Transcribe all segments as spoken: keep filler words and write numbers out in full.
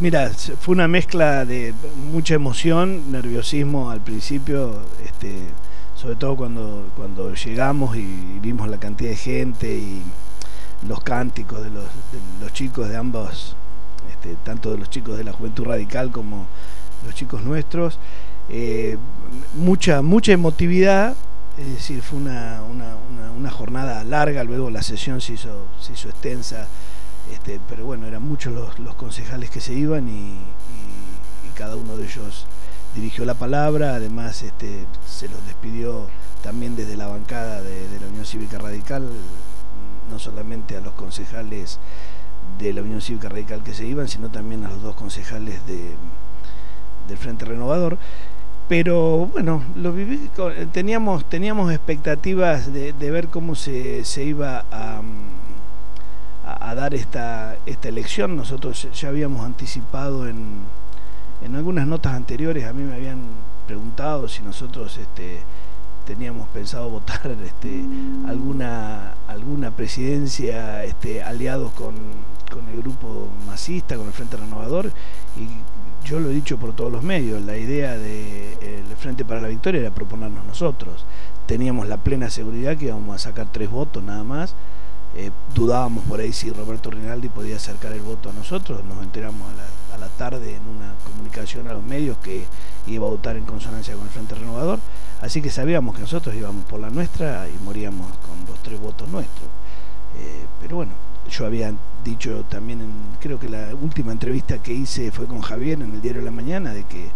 Mira, fue una mezcla de mucha emoción, nerviosismo al principio, este, sobre todo cuando, cuando llegamos y vimos la cantidad de gente y los cánticos de los, de los chicos de ambos, este, tanto de los chicos de la Juventud Radical como los chicos nuestros, eh, mucha, mucha emotividad. Es decir, fue una, una, una, una jornada larga, luego la sesión se hizo, se hizo extensa, este, pero bueno, eran muchos los, los concejales que se iban y, y, y cada uno de ellos dirigió la palabra. Además, este, se los despidió también desde la bancada de, de la Unión Cívica Radical, no solamente a los concejales de la Unión Cívica Radical que se iban, sino también a los dos concejales de, del Frente Renovador. Pero bueno, lo viví, teníamos, teníamos expectativas de, de ver cómo se, se iba a, a, a dar esta, esta elección. Nosotros ya habíamos anticipado en, en algunas notas anteriores, a mí me habían preguntado si nosotros este, teníamos pensado votar este, alguna, alguna presidencia este, aliados con, con el grupo masista, con el Frente Renovador, y yo lo he dicho por todos los medios, la idea del Frente para la Victoria era proponernos nosotros. Teníamos la plena seguridad que íbamos a sacar tres votos nada más. Eh, dudábamos por ahí si Roberto Rinaldi podía acercar el voto a nosotros. Nos enteramos a la, a la tarde en una comunicación a los medios que iba a votar en consonancia con el Frente Renovador. Así que sabíamos que nosotros íbamos por la nuestra y moríamos con los tres votos nuestros. Eh, pero bueno, yo había dicho también, en, creo que la última entrevista que hice fue con Javier en el Diario de la Mañana, de que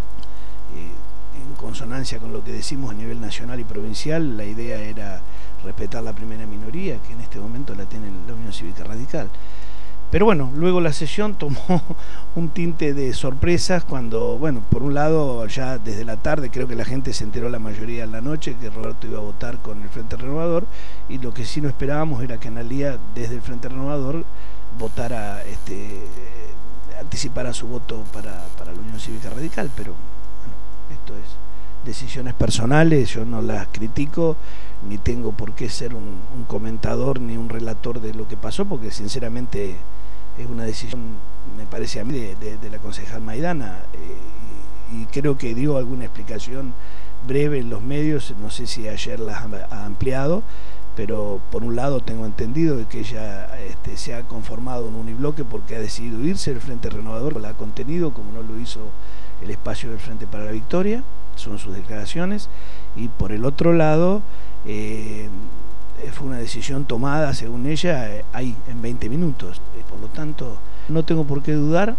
eh, en consonancia con lo que decimos a nivel nacional y provincial, la idea era respetar la primera minoría, que en este momento la tiene la Unión Cívica Radical. Pero bueno, luego la sesión tomó un tinte de sorpresas cuando, bueno, por un lado ya desde la tarde creo que la gente se enteró, la mayoría en la noche, que Roberto iba a votar con el Frente Renovador, y lo que sí no esperábamos era que Analía desde el Frente Renovador votara, este, anticipara su voto para, para la Unión Cívica Radical. Pero bueno, esto es decisiones personales, yo no las critico, ni tengo por qué ser un, un comentador ni un relator de lo que pasó, porque sinceramente es una decisión, me parece a mí, de, de, de la concejal Maidana, eh, y, y creo que dio alguna explicación breve en los medios, no sé si ayer las ha ampliado, pero por un lado tengo entendido de que ella este, se ha conformado un unibloque porque ha decidido irse del Frente Renovador, la ha contenido como no lo hizo el espacio del Frente para la Victoria, son sus declaraciones. Y por el otro lado, eh, fue una decisión tomada, según ella, eh, ahí en veinte minutos. Eh, por lo tanto, no tengo por qué dudar.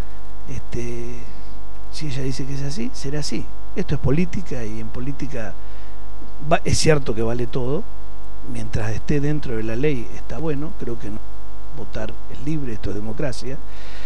Este, si ella dice que es así, será así. Esto es política, y en política va, es cierto que vale todo. Mientras esté dentro de la ley está bueno, creo que no. Votar es libre, esto es democracia.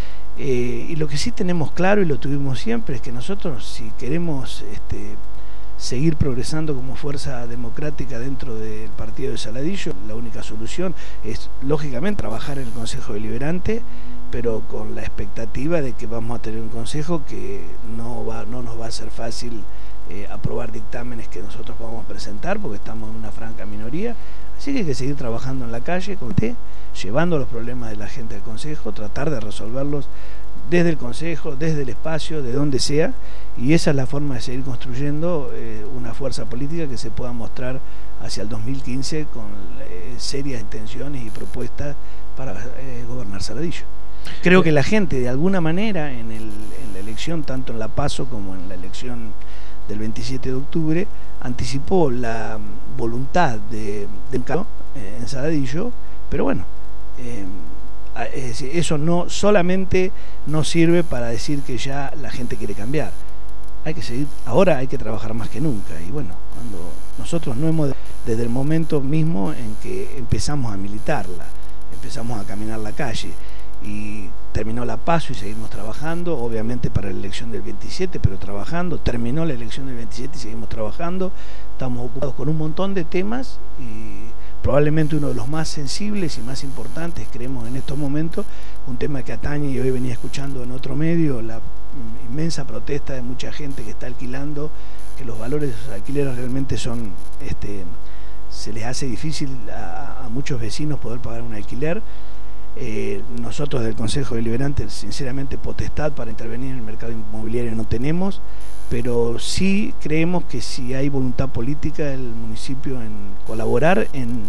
Eh, y lo que sí tenemos claro, y lo tuvimos siempre, es que nosotros, si queremos este, seguir progresando como fuerza democrática dentro del partido de Saladillo, la única solución es, lógicamente, trabajar en el Consejo Deliberante, pero con la expectativa de que vamos a tener un consejo que no, va, no nos va a ser fácil eh, aprobar dictámenes que nosotros vamos a presentar, porque estamos en una franca minoría. Así que hay que seguir trabajando en la calle, con usted, llevando los problemas de la gente al Consejo, tratar de resolverlos desde el Consejo, desde el espacio, de donde sea, y esa es la forma de seguir construyendo eh, una fuerza política que se pueda mostrar hacia el dos mil quince con eh, serias intenciones y propuestas para eh, gobernar Saladillo. Creo que la gente, de alguna manera, en, el, en la elección, tanto en la PASO como en la elección del veintisiete de octubre, anticipó la voluntad de, de eh, en Saladillo, pero bueno, eh, es decir, eso no solamente no sirve para decir que ya la gente quiere cambiar. Hay que seguir, ahora hay que trabajar más que nunca, y bueno, cuando nosotros no hemos, desde el momento mismo en que empezamos a militarla, empezamos a caminar la calle, y terminó la PASO y seguimos trabajando, obviamente para la elección del veintisiete, pero trabajando, terminó la elección del veintisiete y seguimos trabajando, estamos ocupados con un montón de temas, y probablemente uno de los más sensibles y más importantes, creemos en estos momentos, un tema que atañe, y hoy venía escuchando en otro medio, la inmensa protesta de mucha gente que está alquilando, que los valores de los alquileres realmente son, este, se les hace difícil a, a muchos vecinos poder pagar un alquiler. Eh, nosotros del Consejo Deliberante, sinceramente, potestad para intervenir en el mercado inmobiliario no tenemos, pero sí creemos que si hay voluntad política del municipio en colaborar, en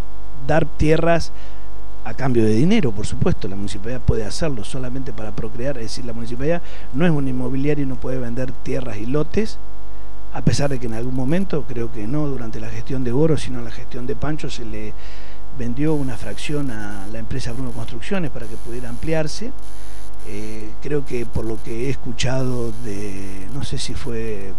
dar tierras a cambio de dinero, por supuesto, la municipalidad puede hacerlo solamente para procrear, es decir, la municipalidad no es un inmobiliario y no puede vender tierras y lotes, a pesar de que en algún momento, creo que no durante la gestión de Goro, sino en la gestión de Pancho, se le vendió una fracción a la empresa Bruno Construcciones para que pudiera ampliarse. Eh, creo que por lo que he escuchado de, no sé si fue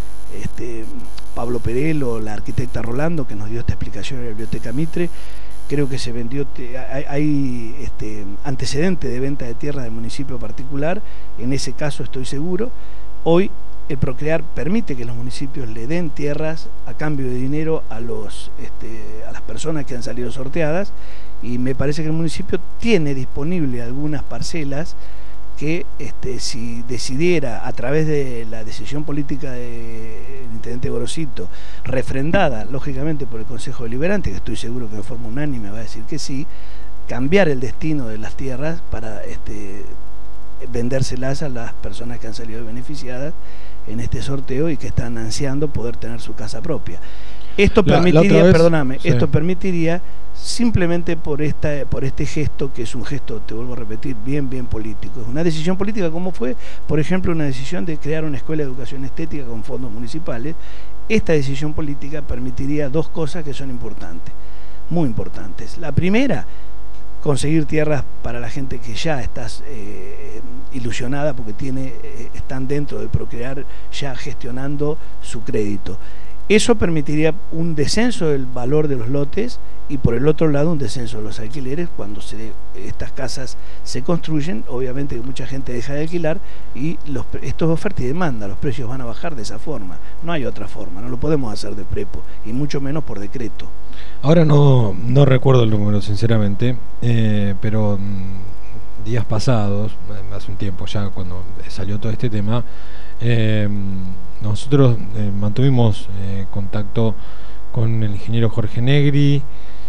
este, Pablo Perel o la arquitecta Rolando, que nos dio esta explicación en la Biblioteca Mitre, creo que se vendió, hay, hay este, antecedente de venta de tierra del municipio particular, en ese caso estoy seguro. Hoy el Procrear permite que los municipios le den tierras a cambio de dinero a, los, este, a las personas que han salido sorteadas, y me parece que el municipio tiene disponible algunas parcelas que este, si decidiera a través de la decisión política del intendente Gorosito, refrendada lógicamente por el Consejo Deliberante, que estoy seguro que de forma unánime va a decir que sí, cambiar el destino de las tierras para este, vendérselas a las personas que han salido beneficiadas en este sorteo y que están ansiando poder tener su casa propia. Esto la, permitiría, la vez, perdóname, sí. esto permitiría simplemente por esta, por este gesto, que es un gesto, te vuelvo a repetir, bien, bien político. Es una decisión política, como fue, por ejemplo, una decisión de crear una escuela de educación estética con fondos municipales. Esta decisión política permitiría dos cosas que son importantes, muy importantes. La primera, conseguir tierras para la gente que ya está eh, ilusionada porque tiene, eh, están dentro del Procrear ya gestionando su crédito. Eso permitiría un descenso del valor de los lotes y por el otro lado un descenso de los alquileres cuando se, estas casas se construyen. Obviamente que mucha gente deja de alquilar y los, esto es oferta y demanda, los precios van a bajar de esa forma. No hay otra forma, no lo podemos hacer de prepo y mucho menos por decreto. Ahora no, no recuerdo el número sinceramente, eh, pero mmm, días pasados, hace un tiempo ya cuando salió todo este tema, eh, nosotros eh, mantuvimos eh, contacto con el ingeniero Jorge Negri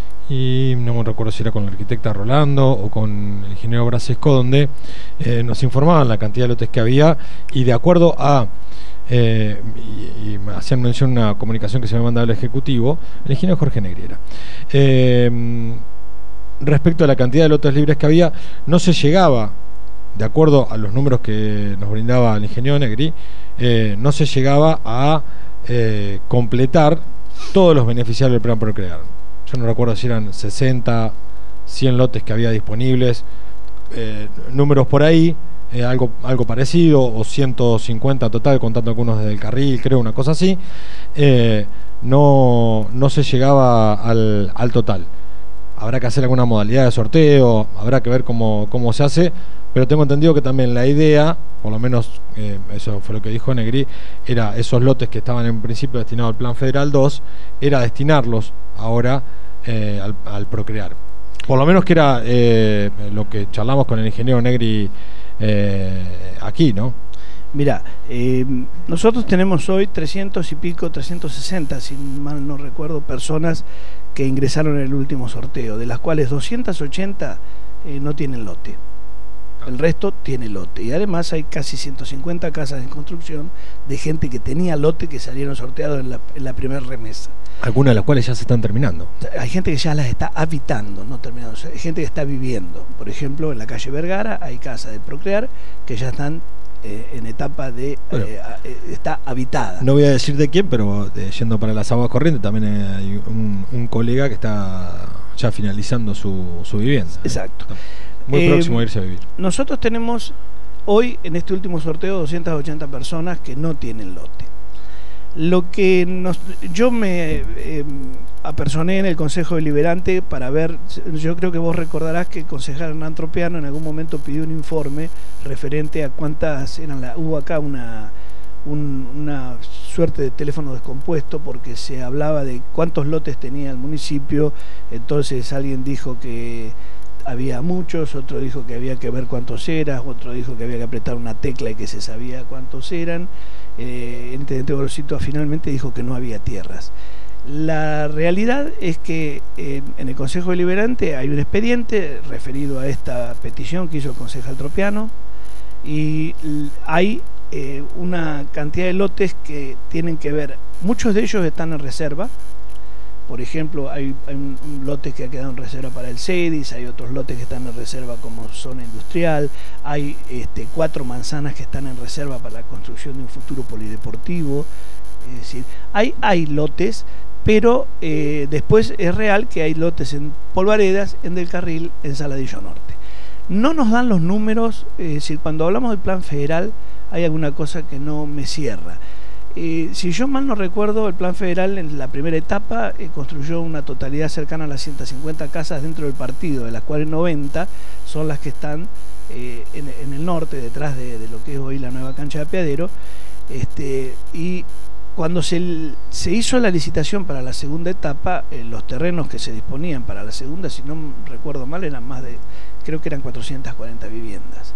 y no me recuerdo si era con la arquitecta Rolando o con el ingeniero Brasesco, donde eh, nos informaban la cantidad de lotes que había y de acuerdo a Eh, y, y me hacían mención a una comunicación que se me mandaba el ejecutivo, el ingeniero Jorge Negri era. Eh, respecto a la cantidad de lotes libres que había, no se llegaba, de acuerdo a los números que nos brindaba el ingeniero Negri, eh, no se llegaba a eh, completar todos los beneficiarios del plan Procrear. Yo no recuerdo si eran sesenta, cien lotes que había disponibles, eh, números por ahí. Eh, algo, algo parecido, o ciento cincuenta total, contando algunos desde el carril, creo, una cosa así. Eh, no, no se llegaba al, al total. Habrá que hacer alguna modalidad de sorteo, habrá que ver cómo, cómo se hace, pero tengo entendido que también la idea, por lo menos eh, eso fue lo que dijo Negri, era esos lotes que estaban en principio destinados al Plan Federal dos, era destinarlos ahora eh, al, al Procrear. Por lo menos que era eh, lo que charlamos con el ingeniero Negri Eh, aquí, ¿no? Mira, eh, nosotros tenemos hoy trescientos y pico, trescientos sesenta, si mal no recuerdo, personas que ingresaron en el último sorteo, de las cuales doscientas ochenta eh, no tienen lote. El resto tiene lote. Y además hay casi ciento cincuenta casas en construcción de gente que tenía lote que salieron sorteados en la, en la primera remesa. Algunas de las cuales ya se están terminando. Hay gente que ya las está habitando, no terminando. Hay gente que está viviendo. Por ejemplo, en la calle Vergara hay casas de Procrear que ya están eh, en etapa de... Bueno, eh, eh, está habitada. No voy a decir de quién, pero eh, yendo para las aguas corrientes también hay un, un colega que está ya finalizando su, su vivienda. Exacto. ¿Eh? Muy eh, próximo a irse a vivir. Nosotros tenemos hoy en este último sorteo doscientas ochenta personas que no tienen lote. Lo que nos, yo me eh, apersoné en el Consejo Deliberante para ver, yo creo que vos recordarás que el concejal Hernán Tropiano en algún momento pidió un informe referente a cuántas eran la, hubo acá una, un, una suerte de teléfono descompuesto porque se hablaba de cuántos lotes tenía el municipio, entonces alguien dijo que había muchos, otro dijo que había que ver cuántos eran, otro dijo que había que apretar una tecla y que se sabía cuántos eran. Eh, el intendente Gorosito finalmente dijo que no había tierras. La realidad es que en, en el Consejo Deliberante hay un expediente referido a esta petición que hizo el concejal Tropiano, y hay eh, una cantidad de lotes que tienen que ver, muchos de ellos están en reserva. Por ejemplo, hay, hay un, un lote que ha quedado en reserva para el CEDIS, hay otros lotes que están en reserva como zona industrial, hay este, cuatro manzanas que están en reserva para la construcción de un futuro polideportivo. Es decir, hay, hay lotes, pero eh, después es real que hay lotes en Polvaredas, en Del Carril, en Saladillo Norte. No nos dan los números, es decir, cuando hablamos del plan federal hay alguna cosa que no me cierra. Eh, si yo mal no recuerdo, el plan federal en la primera etapa eh, construyó una totalidad cercana a las ciento cincuenta casas dentro del partido, de las cuales noventa son las que están eh, en, en el norte, detrás de, de lo que es hoy la nueva cancha de Apeadero. Este, y cuando se, se hizo la licitación para la segunda etapa, eh, los terrenos que se disponían para la segunda, si no recuerdo mal, eran más de, creo que eran cuatrocientas cuarenta viviendas.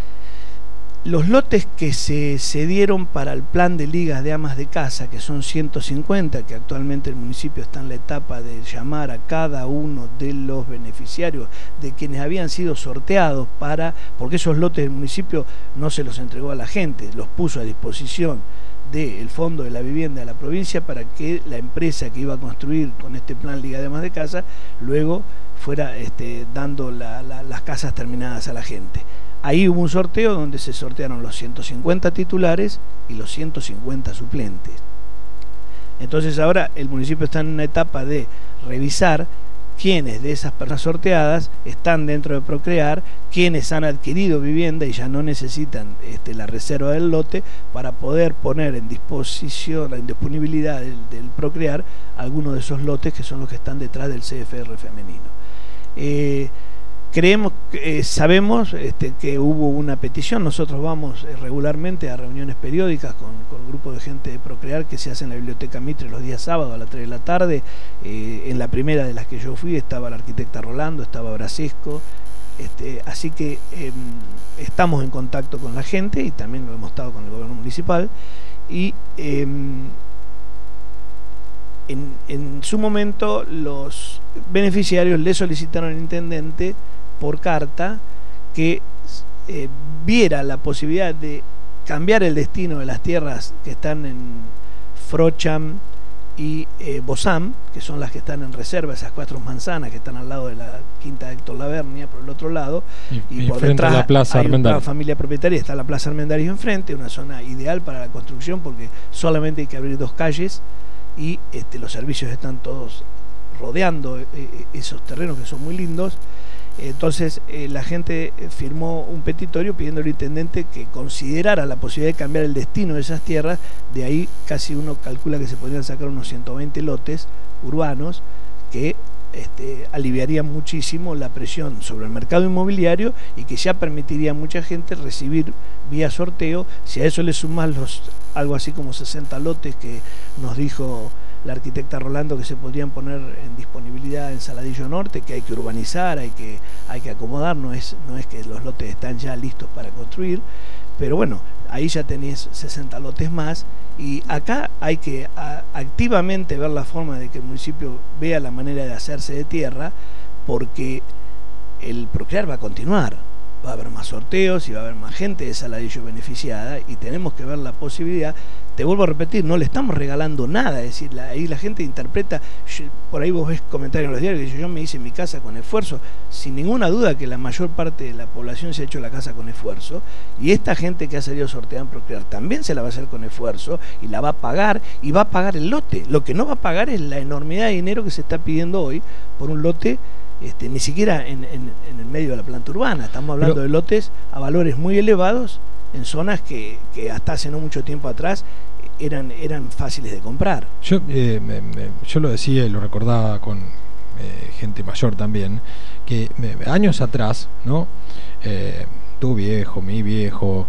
Los lotes que se cedieron para el plan de ligas de amas de casa, que son ciento cincuenta, que actualmente el municipio está en la etapa de llamar a cada uno de los beneficiarios, de quienes habían sido sorteados para, porque esos lotes del municipio no se los entregó a la gente, los puso a disposición del Fondo de la Vivienda de la provincia para que la empresa que iba a construir con este plan Liga de Amas de Casa luego fuera este, dando la, la, las casas terminadas a la gente. Ahí hubo un sorteo donde se sortearon los ciento cincuenta titulares y los ciento cincuenta suplentes. Entonces ahora el municipio está en una etapa de revisar quiénes de esas personas sorteadas están dentro de Procrear, quiénes han adquirido vivienda y ya no necesitan este, la reserva del lote para poder poner en disposición, en disponibilidad del, del Procrear algunos de esos lotes que son los que están detrás del C F R femenino. Eh, Creemos, eh, sabemos este, que hubo una petición. Nosotros vamos eh, regularmente a reuniones periódicas con, con un grupo de gente de Procrear que se hace en la Biblioteca Mitre los días sábados a las tres de la tarde. Eh, en la primera de las que yo fui estaba la arquitecta Rolando, estaba Brasesco. Este, así que eh, estamos en contacto con la gente y también lo hemos estado con el gobierno municipal. Y eh, en, en su momento los beneficiarios le solicitaron al intendente por carta que eh, viera la posibilidad de cambiar el destino de las tierras que están en Frocham y eh, Bosam, que son las que están en reserva, esas cuatro manzanas que están al lado de la quinta de Héctor Lavernia, por el otro lado, y, y, y por detrás de la plaza hay una familia propietaria, está la plaza Armendáriz enfrente, una zona ideal para la construcción porque solamente hay que abrir dos calles y este, los servicios están todos rodeando eh, esos terrenos que son muy lindos. Entonces eh, la gente firmó un petitorio pidiendo al intendente que considerara la posibilidad de cambiar el destino de esas tierras. De ahí casi uno calcula que se podrían sacar unos ciento veinte lotes urbanos que este, aliviarían muchísimo la presión sobre el mercado inmobiliario y que ya permitiría a mucha gente recibir vía sorteo. Si a eso le sumas los algo así como sesenta lotes que nos dijo la arquitecta Rolando que se podrían poner en disponibilidad en Saladillo Norte, que hay que urbanizar, hay que, hay que acomodar, no es, no es que los lotes están ya listos para construir, pero bueno, ahí ya tenés sesenta lotes más y acá hay que a, activamente ver la forma de que el municipio vea la manera de hacerse de tierra, porque el Procrear va a continuar, va a haber más sorteos y va a haber más gente de Saladillo beneficiada y tenemos que ver la posibilidad. Te vuelvo a repetir, no le estamos regalando nada, es decir, la, ahí la gente interpreta, yo, por ahí vos ves comentarios en los diarios que dicen, yo me hice mi casa con esfuerzo, sin ninguna duda que la mayor parte de la población se ha hecho la casa con esfuerzo, y esta gente que ha salido sorteada en Procrear también se la va a hacer con esfuerzo, y la va a pagar, y va a pagar el lote. Lo que no va a pagar es la enormidad de dinero que se está pidiendo hoy por un lote, este, ni siquiera en, en, en el medio de la planta urbana, estamos hablando Pero... de lotes a valores muy elevados, en zonas que, que hasta hace no mucho tiempo atrás eran, eran fáciles de comprar. Yo, eh, me, me, yo lo decía y lo recordaba con eh, gente mayor también, que me, años atrás, ¿no? Eh, tu viejo, mi viejo,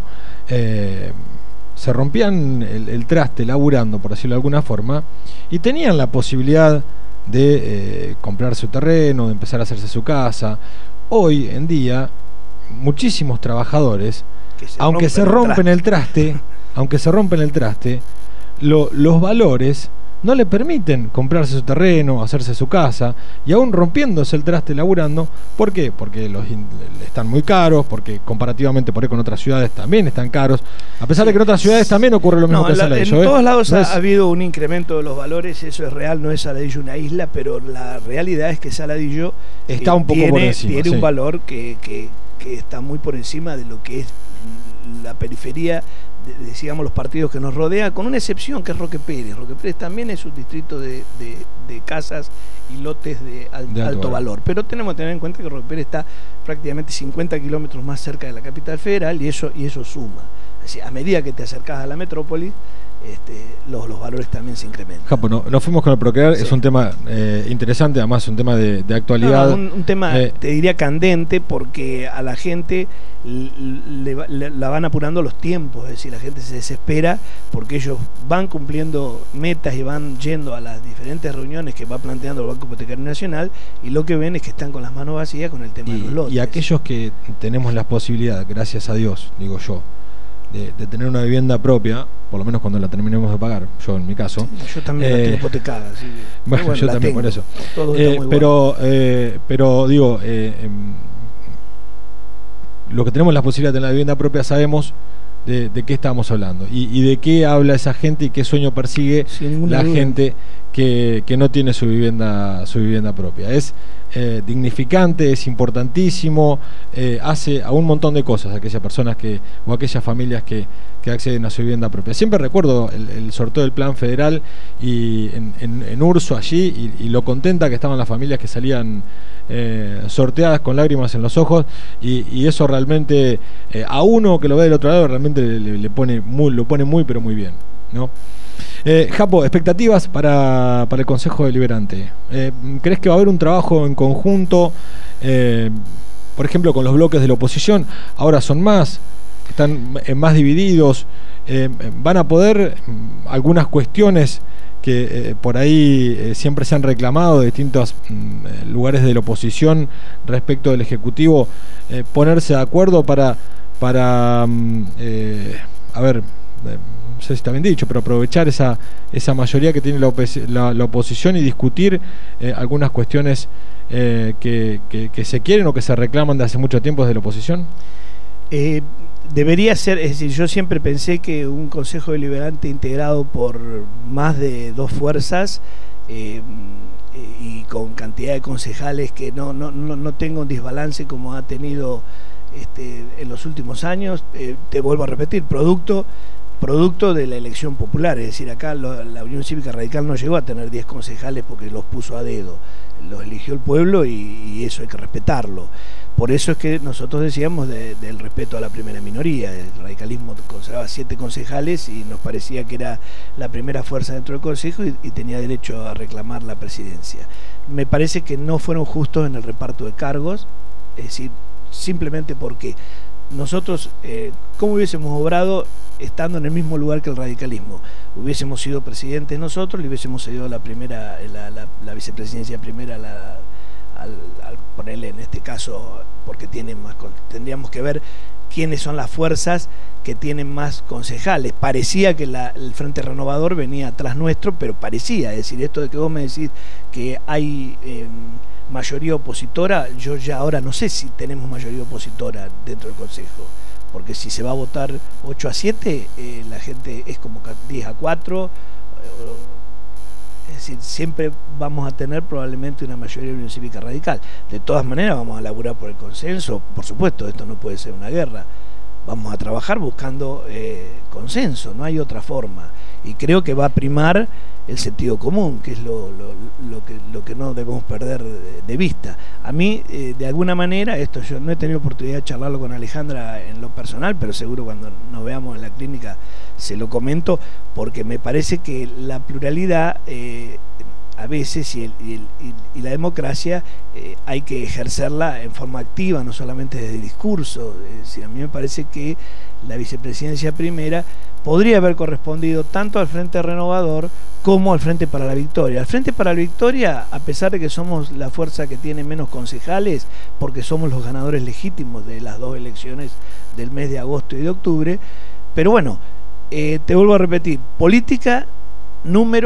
eh, se rompían el, el traste laburando, por decirlo de alguna forma, y tenían la posibilidad de eh, comprar su terreno, de empezar a hacerse su casa. Hoy en día, muchísimos trabajadores, se aunque rompen se rompen el traste, el traste aunque se rompen el traste, lo, los valores no le permiten comprarse su terreno, hacerse su casa, y aún rompiéndose el traste laburando. ¿Por qué? Porque los in- están muy caros, porque comparativamente por ahí con otras ciudades también están caros, a pesar de que en otras ciudades también ocurre lo mismo No, que en la- Saladillo. en ¿eh? todos lados No ha, es- ha habido un incremento de los valores, eso es real, no es Saladillo una isla, pero la realidad es que Saladillo Está eh, un poco tiene, por encima, tiene sí. un valor que, que, que está muy por encima de lo que es la periferia, de, de, digamos, los partidos que nos rodea, con una excepción que es Roque Pérez. Roque Pérez también es un distrito de, de, de casas y lotes de, al, De alto, alto alto valor, pero tenemos que tener en cuenta que Roque Pérez está prácticamente cincuenta kilómetros más cerca de la capital federal, y eso, y eso suma. Así, a medida que te acercas a la metrópoli, este, los, los valores también se incrementan. Japo, no, nos fuimos con el Procrear, Sí. es un tema eh, interesante, además un tema de, de actualidad. No, un, un tema, eh, te diría, candente, porque a la gente le, le, le, la van apurando los tiempos, es decir, la gente se desespera porque ellos van cumpliendo metas y van yendo a las diferentes reuniones que va planteando el Banco Hipotecario Nacional, y lo que ven es que están con las manos vacías con el tema y, de los lotes. y aquellos que tenemos la posibilidad, gracias a Dios, digo yo, de, de tener una vivienda propia, por lo menos cuando la terminemos de pagar, yo en mi caso. Sí, yo también eh, la tengo hipotecada. Así que, bueno, bueno, yo la también tengo. por eso. Todo Eh, está muy pero, bueno. eh, pero digo, eh, eh, lo que tenemos la posibilidad de tener la vivienda propia sabemos de, de qué estamos hablando y, y de qué habla esa gente y qué sueño persigue la duda. gente que, que no tiene su vivienda, su vivienda propia. Es eh, dignificante, es importantísimo, eh, hace a un montón de cosas aquellas personas que o aquellas familias que, que acceden a su vivienda propia. Siempre recuerdo el, el sorteo del plan federal y en, en, en Urso allí y, y lo contenta que estaban las familias que salían eh, sorteadas con lágrimas en los ojos, y, y eso realmente eh, a uno que lo ve del otro lado realmente le, le pone muy, lo pone muy pero muy bien, ¿no? Eh, Japo, expectativas para, para el Consejo Deliberante. Eh, ¿Crees que va a haber un trabajo en conjunto, eh, por ejemplo, con los bloques de la oposición? Ahora son más, están más divididos. Eh, ¿Van a poder algunas cuestiones que eh, por ahí eh, siempre se han reclamado de distintos mm, lugares de la oposición respecto del Ejecutivo, eh, ponerse de acuerdo para, para mm, eh, a ver... Eh, no sé si está bien dicho, pero aprovechar esa, esa mayoría que tiene la, opos la, la oposición y discutir eh, algunas cuestiones eh, que, que, que se quieren o que se reclaman de hace mucho tiempo desde la oposición? Eh, debería ser, es decir, yo siempre pensé que un Consejo Deliberante integrado por más de dos fuerzas eh, y con cantidad de concejales que no, no, no, no tenga un desbalance como ha tenido este, en los últimos años, eh, te vuelvo a repetir, producto producto de la elección popular, es decir, acá lo, la Unión Cívica Radical no llegó a tener diez concejales porque los puso a dedo, los eligió el pueblo y, y eso hay que respetarlo. Por eso es que nosotros decíamos de, del respeto a la primera minoría. El radicalismo conservaba siete concejales y nos parecía que era la primera fuerza dentro del Consejo y, y tenía derecho a reclamar la presidencia. Me parece que no fueron justos en el reparto de cargos, es decir, simplemente porque nosotros, eh, ¿cómo hubiésemos obrado estando en el mismo lugar que el radicalismo? Hubiésemos sido presidentes nosotros, le hubiésemos cedido la primera, la, la, la vicepresidencia primera, la, al, al ponerle en este caso, porque tienen más, tendríamos que ver quiénes son las fuerzas que tienen más concejales. Parecía que la, el Frente Renovador venía atrás nuestro, pero parecía, es decir, esto de que vos me decís que hay eh, mayoría opositora, yo ya ahora no sé si tenemos mayoría opositora dentro del Consejo, porque si se va a votar ocho a siete, eh, la gente es como diez a cuatro, eh, es decir, siempre vamos a tener probablemente una mayoría de la Unión Cívica Radical. De todas maneras vamos a laburar por el consenso, por supuesto, esto no puede ser una guerra, vamos a trabajar buscando eh, consenso, no hay otra forma, y creo que va a primar el sentido común, que es lo, lo, lo, que, lo que no debemos perder de, de vista. A mí, eh, de alguna manera, esto yo no he tenido oportunidad de charlarlo con Alejandra en lo personal, pero seguro cuando nos veamos en la clínica se lo comento, porque me parece que la pluralidad eh, a veces y, el, y, el, y la democracia eh, hay que ejercerla en forma activa, no solamente desde el discurso. Es decir, a mí me parece que la vicepresidencia primera podría haber correspondido tanto al Frente Renovador como al Frente para la Victoria. Al Frente para la Victoria, a pesar de que somos la fuerza que tiene menos concejales, porque somos los ganadores legítimos de las dos elecciones del mes de agosto y de octubre, pero bueno, eh, te vuelvo a repetir, política, números,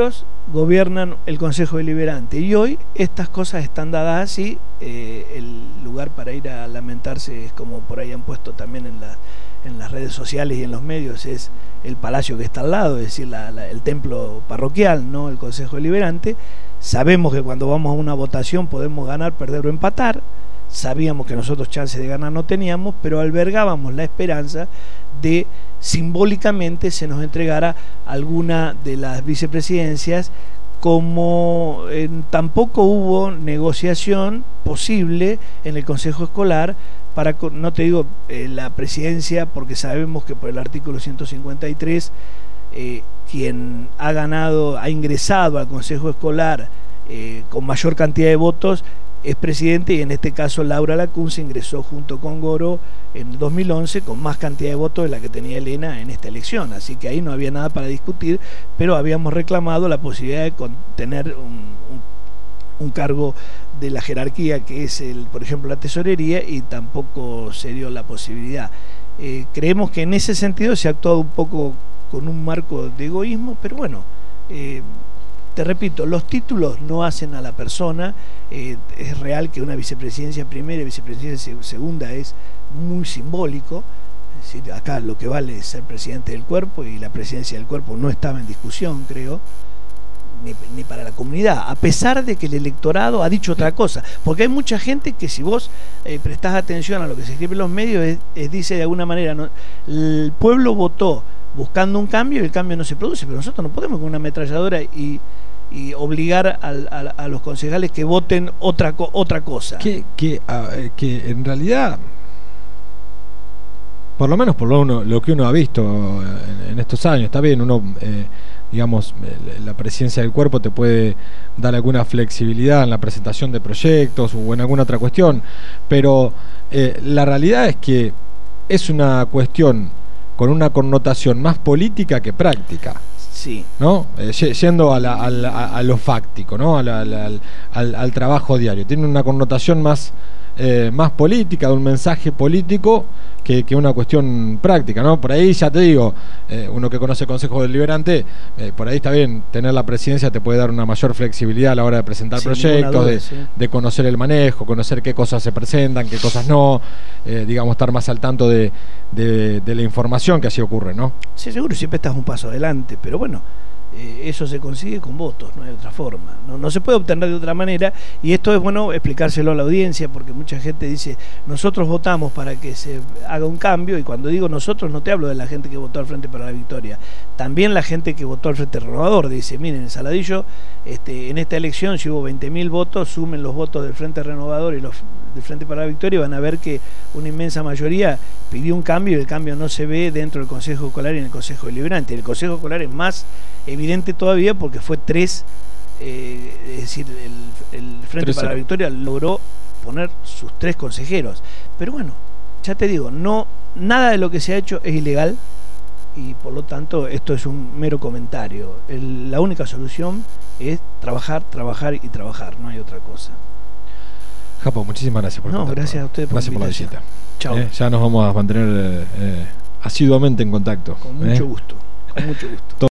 gobiernan el Consejo Deliberante. Y hoy estas cosas están dadas así. Eh, el lugar para ir a lamentarse es, como por ahí han puesto también en, la, en las redes sociales y en los medios, es el palacio que está al lado, es decir, la, la, el templo parroquial, no el Consejo Deliberante. Sabemos que cuando vamos a una votación podemos ganar, perder o empatar. Sabíamos que nosotros chances de ganar no teníamos, pero albergábamos la esperanza de simbólicamente se nos entregara alguna de las vicepresidencias. Como eh, tampoco hubo negociación posible en el Consejo Escolar para, no te digo eh, la presidencia, porque sabemos que por el artículo ciento cincuenta y tres eh, quien ha ganado, ha ingresado al Consejo Escolar eh, con mayor cantidad de votos es presidente, y en este caso Laura Lacunza ingresó junto con Goro en el dos mil once con más cantidad de votos de la que tenía Elena en esta elección, así que ahí no había nada para discutir, pero habíamos reclamado la posibilidad de tener un, un, un cargo de la jerarquía que es, el, por ejemplo, la tesorería, y tampoco se dio la posibilidad. Eh, creemos que en ese sentido se ha actuado un poco con un marco de egoísmo, pero bueno, eh, te repito, los títulos no hacen a la persona. Eh, es real que una vicepresidencia primera y vicepresidencia segunda es muy simbólico. Es decir, acá lo que vale es ser presidente del cuerpo, y la presidencia del cuerpo no estaba en discusión, creo, ni, ni para la comunidad, a pesar de que el electorado ha dicho otra cosa, porque hay mucha gente que, si vos eh, prestás atención a lo que se escribe en los medios, es, es, dice de alguna manera, ¿no? El pueblo votó buscando un cambio y el cambio no se produce, pero nosotros no podemos con una ametralladora y y obligar a, a, a los concejales que voten otra, otra cosa. Que, que, a, que en realidad, por lo menos por lo, uno, lo que uno ha visto en, en estos años, está bien, uno, eh, digamos, la presidencia del cuerpo te puede dar alguna flexibilidad en la presentación de proyectos o en alguna otra cuestión, pero eh, la realidad es que es una cuestión con una connotación más política que práctica. Sí. ¿No? Eh, yendo a, la, a, la, a lo fáctico, ¿no? A la, a la, al, al, al trabajo diario. Tiene una connotación más, eh, más política, de un mensaje político, que, que una cuestión práctica, ¿no? Por ahí ya te digo, eh, uno que conoce el Consejo Deliberante, eh, por ahí está bien, tener la presidencia te puede dar una mayor flexibilidad a la hora de presentar Sin proyectos, duda, de, sí. de conocer el manejo, conocer qué cosas se presentan, qué cosas no, eh, digamos, estar más al tanto de, de, de la información que así ocurre, ¿no? Sí, seguro, siempre estás un paso adelante, pero bueno, eh, eso se consigue con votos, no hay otra forma, no, no se puede obtener de otra manera, y esto es bueno explicárselo a la audiencia, porque mucha gente dice, nosotros votamos para que se haga un cambio, y cuando digo nosotros no te hablo de la gente que votó al Frente para la Victoria, también la gente que votó al Frente Renovador, dice, miren, en Saladillo, este, en esta elección si hubo veinte mil votos, sumen los votos del Frente Renovador y los del Frente para la Victoria, y van a ver que una inmensa mayoría pidió un cambio, y el cambio no se ve dentro del Consejo Escolar y en el Consejo Deliberante. El Consejo Escolar es más evidente todavía porque fue tres, eh, es decir, el, el Frente para la Victoria logró poner sus tres consejeros. Pero bueno, ya te digo, no, nada de lo que se ha hecho es ilegal, y por lo tanto esto es un mero comentario. El, la única solución es trabajar, trabajar y trabajar, no hay otra cosa. Japo, muchísimas gracias por No, gracias a ustedes por, gracias por la visita. Chao. Eh, ya nos vamos a mantener eh, asiduamente en contacto. Con mucho eh. gusto, con mucho gusto.